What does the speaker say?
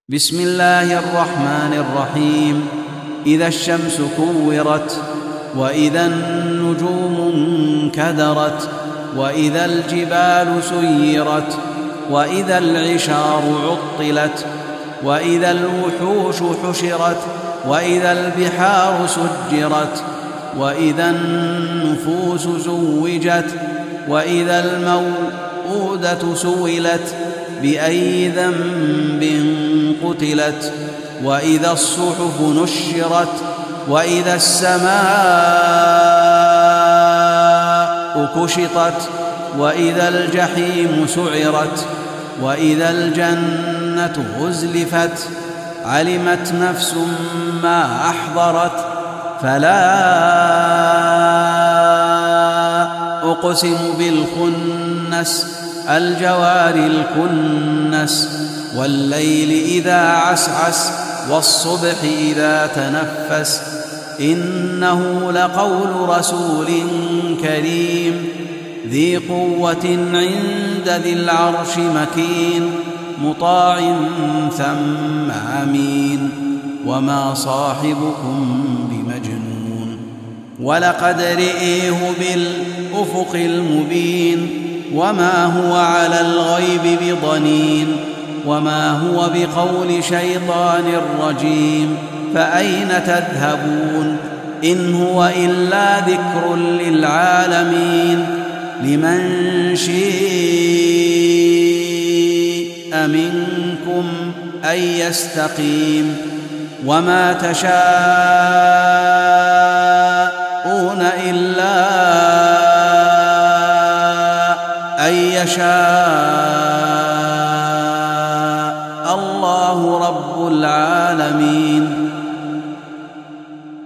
بسم الله الرحمن الرحيم. إذا الشمس كورت، وإذا النجوم انكدرت، وإذا الجبال سيرت، وإذا العشار عطلت، وإذا الوحوش حشرت، وإذا البحار سجرت، وإذا النفوس زوجت، وإذا الموءودة سئلت بأي ذنب قتلت، وإذا الصحف نشرت، وإذا السماء كشطت، وإذا الجحيم سعرت، وإذا الجنة أزلفت، علمت نفس ما أحضرت. فلا أقسم بالخنس الجوار الكنس، والليل إذا عسعس، والصبح إذا تنفس، إنه لقول رسول كريم ذي قوة عند ذي العرش مكين، مطاع ثم أمين، وما صاحبكم بمجنون، ولقد رئيه بالأفق المبين، وما هو على الغيب بضنين، وما هو بقول شيطان رجيم. فأين تذهبون؟ إن هو إلا ذكر للعالمين، لمن شاء منكم أن يستقيم. وما تشاءون إلا أن يشاء الله رب العالمين.